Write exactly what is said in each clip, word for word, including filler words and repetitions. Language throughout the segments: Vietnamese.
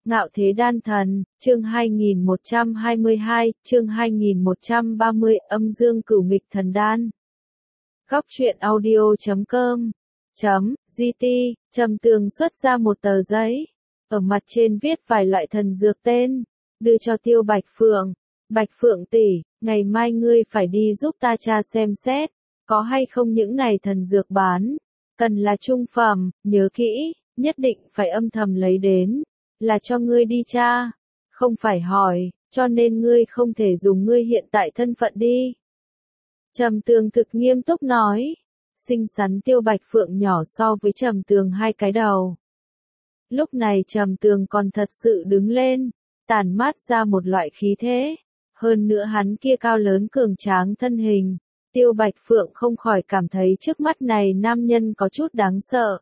Ngạo Thế Đan Thần, chương hai nghìn một trăm hai mươi hai, chương hai nghìn một trăm ba mươi, âm dương cửu nghịch thần đan. Góc truyện audio chấm com chấm gt, Trầm Tường xuất ra một tờ giấy, ở mặt trên viết vài loại thần dược tên, đưa cho Tiêu Bạch Phượng. Bạch Phượng tỷ, ngày mai ngươi phải đi giúp ta tra xem xét, có hay không những này thần dược bán, cần là trung phẩm, nhớ kỹ, nhất định phải âm thầm lấy đến, là cho ngươi đi tra, không phải hỏi, cho nên ngươi không thể dùng ngươi hiện tại thân phận đi. Trầm Tường thực nghiêm túc nói, xinh xắn Tiêu Bạch Phượng nhỏ so với Trầm Tường hai cái đầu. Lúc này Trầm Tường còn thật sự đứng lên, tản mát ra một loại khí thế, hơn nữa hắn kia cao lớn cường tráng thân hình, Tiêu Bạch Phượng không khỏi cảm thấy trước mắt này nam nhân có chút đáng sợ.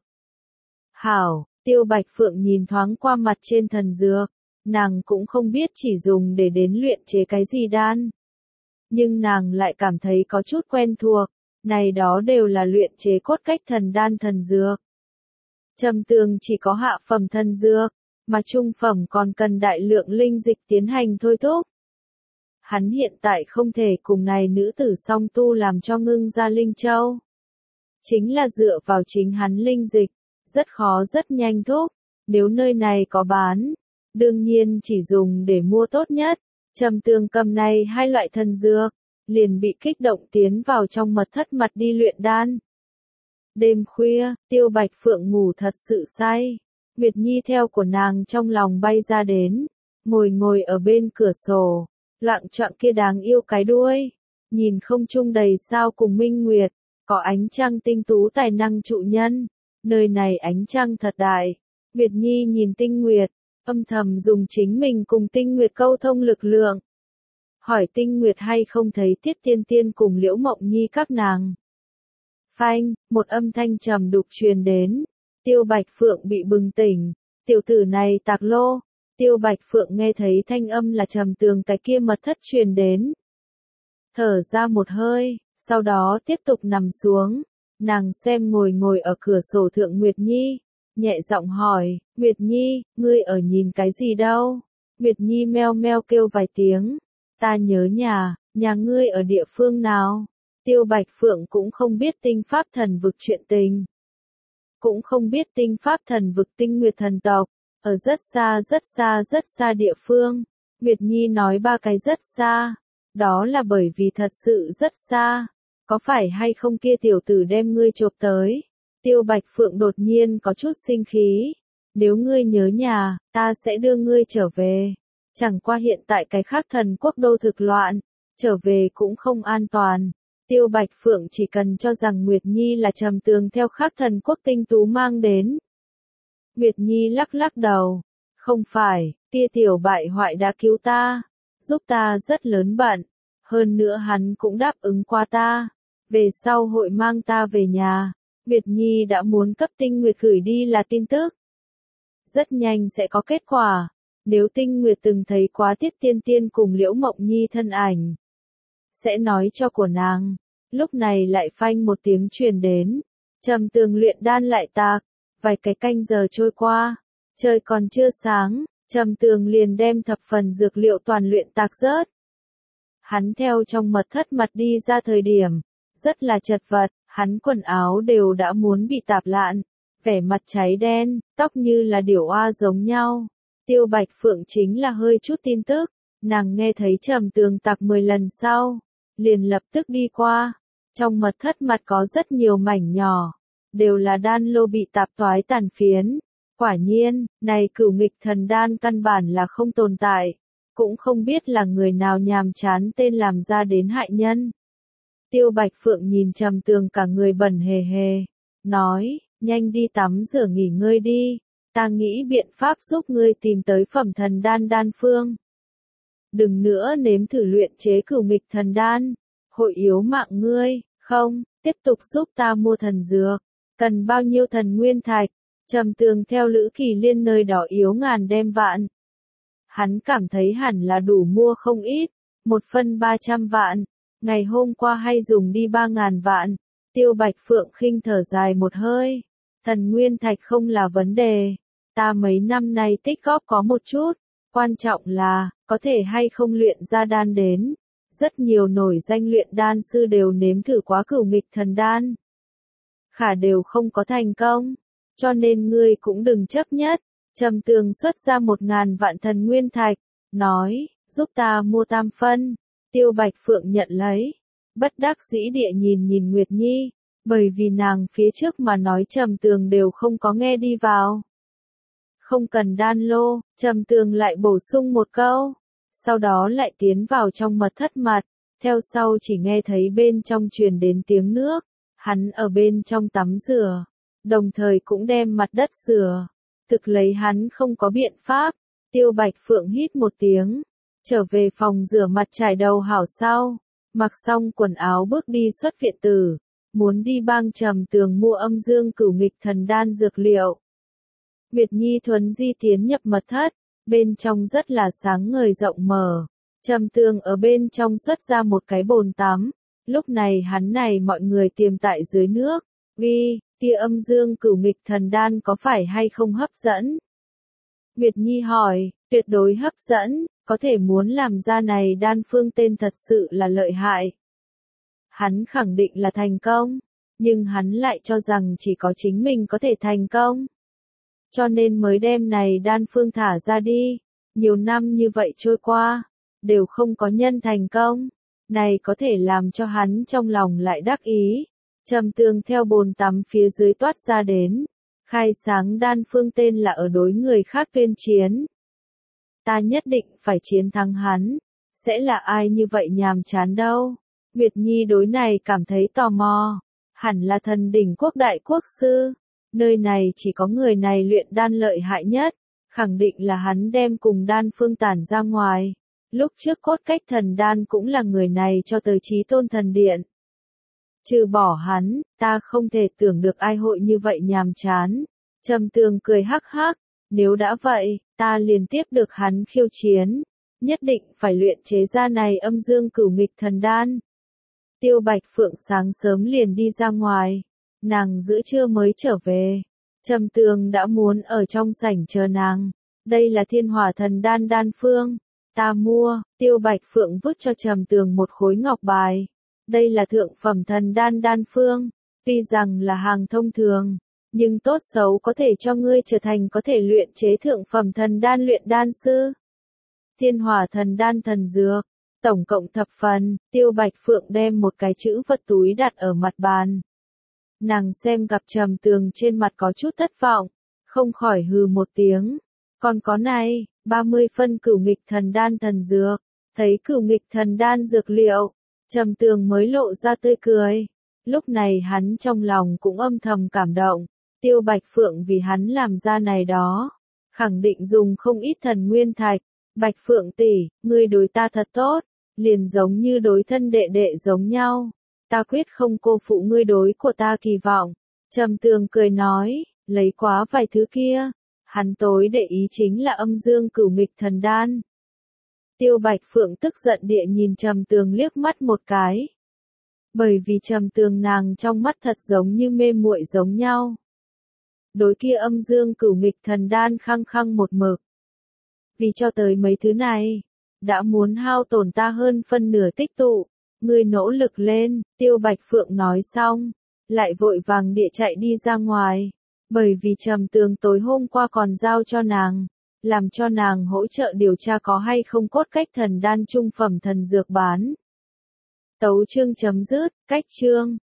Hảo, Tiêu Bạch Phượng nhìn thoáng qua mặt trên thần dược, nàng cũng không biết chỉ dùng để đến luyện chế cái gì đan. Nhưng nàng lại cảm thấy có chút quen thuộc, này đó đều là luyện chế cốt cách thần đan thần dược. Trầm Tường chỉ có hạ phẩm thần dược, mà trung phẩm còn cần đại lượng linh dịch tiến hành thôi thúc. Hắn hiện tại không thể cùng này nữ tử song tu làm cho ngưng ra linh châu. Chính là dựa vào chính hắn linh dịch, rất khó rất nhanh thúc, nếu nơi này có bán, đương nhiên chỉ dùng để mua tốt nhất. Trầm Tường cầm này hai loại thần dược, liền bị kích động tiến vào trong mật thất mặt đi luyện đan. Đêm khuya, Tiêu Bạch Phượng ngủ thật sự say, Nguyệt Nhi theo của nàng trong lòng bay ra đến, ngồi ngồi ở bên cửa sổ, loạng choạng kia đáng yêu cái đuôi, nhìn không trung đầy sao cùng minh nguyệt, có ánh trăng tinh tú tài năng trụ nhân, nơi này ánh trăng thật đại. Nguyệt Nhi nhìn tinh nguyệt, âm thầm dùng chính mình cùng tinh nguyệt câu thông lực lượng. Hỏi tinh nguyệt hay không thấy Tiết Tiên Tiên cùng Liễu Mộng Nhi các nàng. Phanh, một âm thanh trầm đục truyền đến, Tiêu Bạch Phượng bị bừng tỉnh, tiểu tử này tạc lô. Tiêu Bạch Phượng nghe thấy thanh âm là Trầm Tường cái kia mật thất truyền đến. Thở ra một hơi, sau đó tiếp tục nằm xuống, nàng xem ngồi ngồi ở cửa sổ thượng Nguyệt Nhi, nhẹ giọng hỏi, Nguyệt Nhi, ngươi ở nhìn cái gì đâu? Nguyệt Nhi meo meo kêu vài tiếng, ta nhớ nhà, nhà ngươi ở địa phương nào? Tiêu Bạch Phượng cũng không biết tinh pháp thần vực chuyện tình. Cũng không biết tinh pháp thần vực tinh nguyệt thần tộc, ở rất xa rất xa rất xa địa phương. Nguyệt Nhi nói ba cái rất xa, đó là bởi vì thật sự rất xa. Có phải hay không kia tiểu tử đem ngươi chộp tới? Tiêu Bạch Phượng đột nhiên có chút sinh khí. Nếu ngươi nhớ nhà, ta sẽ đưa ngươi trở về. Chẳng qua hiện tại cái khác thần quốc đô thực loạn, trở về cũng không an toàn. Tiêu Bạch Phượng chỉ cần cho rằng Nguyệt Nhi là Trầm Tường theo khác thần quốc tinh tú mang đến. Nguyệt Nhi lắc lắc đầu. Không phải, tia tiểu bại hoại đã cứu ta, giúp ta rất lớn bận. Hơn nữa hắn cũng đáp ứng qua ta. Về sau hội mang ta về nhà. Nguyệt Nhi đã muốn cấp Tinh Nguyệt gửi đi là tin tức. Rất nhanh sẽ có kết quả. Nếu Tinh Nguyệt từng thấy quá Tiết Tiên Tiên cùng Liễu Mộng Nhi thân ảnh, sẽ nói cho của nàng. Lúc này lại phanh một tiếng truyền đến. Trầm Tường luyện đan lại tạc. Vài cái canh giờ trôi qua. Trời còn chưa sáng. Trầm Tường liền đem thập phần dược liệu toàn luyện tạc rớt. Hắn theo trong mật thất mặt đi ra thời điểm, rất là chật vật, hắn quần áo đều đã muốn bị tạp lạn, vẻ mặt cháy đen, tóc như là điểu oa giống nhau. Tiêu Bạch Phượng chính là hơi chút tin tức, nàng nghe thấy Trầm Tường tạc mười lần sau, liền lập tức đi qua. Trong mật thất mặt có rất nhiều mảnh nhỏ, đều là đan lô bị tạp toái tàn phiến. Quả nhiên, này cửu nghịch thần đan căn bản là không tồn tại, cũng không biết là người nào nhàm chán tên làm ra đến hại nhân. Tiêu Bạch Phượng nhìn Trầm Tường cả người bẩn hề hề, nói, nhanh đi tắm rửa nghỉ ngơi đi, ta nghĩ biện pháp giúp ngươi tìm tới phẩm thần đan đan phương. Đừng nữa nếm thử luyện chế cửu nghịch thần đan, hội yếu mạng ngươi, không, tiếp tục giúp ta mua thần dược, cần bao nhiêu thần nguyên thạch. Trầm Tường theo Lữ Kỳ Liên nơi đó yếu ngàn đem vạn. Hắn cảm thấy hẳn là đủ mua không ít, một phân ba trăm vạn. Ngày hôm qua hay dùng đi ba ngàn vạn. Tiêu Bạch Phượng khinh thở dài một hơi. Thần nguyên thạch không là vấn đề. Ta mấy năm nay tích góp có một chút, quan trọng là, có thể hay không luyện ra đan đến. Rất nhiều nổi danh luyện đan sư đều nếm thử quá cửu nghịch thần đan. Khả đều không có thành công, cho nên ngươi cũng đừng chấp nhất. Trầm Tường xuất ra một ngàn vạn thần nguyên thạch, nói, giúp ta mua tam phân. Tiêu Bạch Phượng nhận lấy, bất đắc dĩ địa nhìn nhìn Nguyệt Nhi, bởi vì nàng phía trước mà nói Trầm Tường đều không có nghe đi vào. Không cần đan lô, Trầm Tường lại bổ sung một câu, sau đó lại tiến vào trong mật thất mặt, theo sau chỉ nghe thấy bên trong truyền đến tiếng nước, hắn ở bên trong tắm rửa, đồng thời cũng đem mặt đất rửa, thực lấy hắn không có biện pháp. Tiêu Bạch Phượng hít một tiếng, trở về phòng rửa mặt trải đầu hảo sau, mặc xong quần áo bước đi xuất viện tử, muốn đi bang Trầm Tường mua âm dương cửu nghịch thần đan dược liệu. Nguyệt Nhi thuấn di tiến nhập mật thất, bên trong rất là sáng ngời rộng mở, Trầm Tường ở bên trong xuất ra một cái bồn tắm, lúc này hắn này mọi người tiềm tại dưới nước, ghi, tia âm dương cửu nghịch thần đan có phải hay không hấp dẫn? Nguyệt Nhi hỏi, tuyệt đối hấp dẫn, có thể muốn làm ra này đan phương tên thật sự là lợi hại. Hắn khẳng định là thành công, nhưng hắn lại cho rằng chỉ có chính mình có thể thành công. Cho nên mới đem này đan phương thả ra đi, nhiều năm như vậy trôi qua, đều không có nhân thành công, này có thể làm cho hắn trong lòng lại đắc ý. Trầm Tường theo bồn tắm phía dưới toát ra đến, khai sáng đan phương tên là ở đối người khác tuyên chiến. Ta nhất định phải chiến thắng hắn, sẽ là ai như vậy nhàm chán đâu. Nguyệt Nhi đối này cảm thấy tò mò, hẳn là thần đỉnh quốc đại quốc sư, nơi này chỉ có người này luyện đan lợi hại nhất, khẳng định là hắn đem cùng đan phương tản ra ngoài. Lúc trước cốt cách thần đan cũng là người này cho tới Chí Tôn thần điện. Trừ bỏ hắn, ta không thể tưởng được ai hội như vậy nhàm chán. Trầm Tường cười hắc hắc, nếu đã vậy, ta liền tiếp được hắn khiêu chiến, nhất định phải luyện chế ra này âm dương cửu nghịch thần đan. Tiêu Bạch Phượng sáng sớm liền đi ra ngoài, nàng giữa trưa mới trở về. Trầm Tường đã muốn ở trong sảnh chờ nàng, đây là thiên hỏa thần đan đan phương, ta mua. Tiêu Bạch Phượng vứt cho Trầm Tường một khối ngọc bài. Đây là thượng phẩm thần đan đan phương, tuy rằng là hàng thông thường, nhưng tốt xấu có thể cho ngươi trở thành có thể luyện chế thượng phẩm thần đan luyện đan sư. Thiên hỏa thần đan thần dược, tổng cộng thập phần. Tiêu Bạch Phượng đem một cái chữ vật túi đặt ở mặt bàn. Nàng xem gặp Trầm Tường trên mặt có chút thất vọng, không khỏi hừ một tiếng. Còn có này, ba mươi phân cửu nghịch thần đan thần dược, thấy cửu nghịch thần đan dược liệu, Trầm Tường mới lộ ra tươi cười. Lúc này hắn trong lòng cũng âm thầm cảm động, Tiêu Bạch Phượng vì hắn làm ra này đó, khẳng định dùng không ít thần nguyên thạch. Bạch Phượng tỷ, ngươi đối ta thật tốt, liền giống như đối thân đệ đệ giống nhau. Ta quyết không cô phụ ngươi đối của ta kỳ vọng. Trầm Tường cười nói, lấy quá vài thứ kia, hắn tối để ý chính là âm dương cửu nghịch thần đan. Tiêu Bạch Phượng tức giận địa nhìn Trầm Tường liếc mắt một cái. Bởi vì Trầm Tường nàng trong mắt thật giống như mê muội giống nhau. Đối kia âm dương cửu nghịch thần đan khăng khăng một mực. Vì cho tới mấy thứ này, đã muốn hao tổn ta hơn phân nửa tích tụ, ngươi nỗ lực lên. Tiêu Bạch Phượng nói xong, lại vội vàng địa chạy đi ra ngoài, bởi vì Trầm Tường tối hôm qua còn giao cho nàng, làm cho nàng hỗ trợ điều tra có hay không cốt cách thần đan trung phẩm thần dược bán. Tấu chương chấm dứt, cách chương.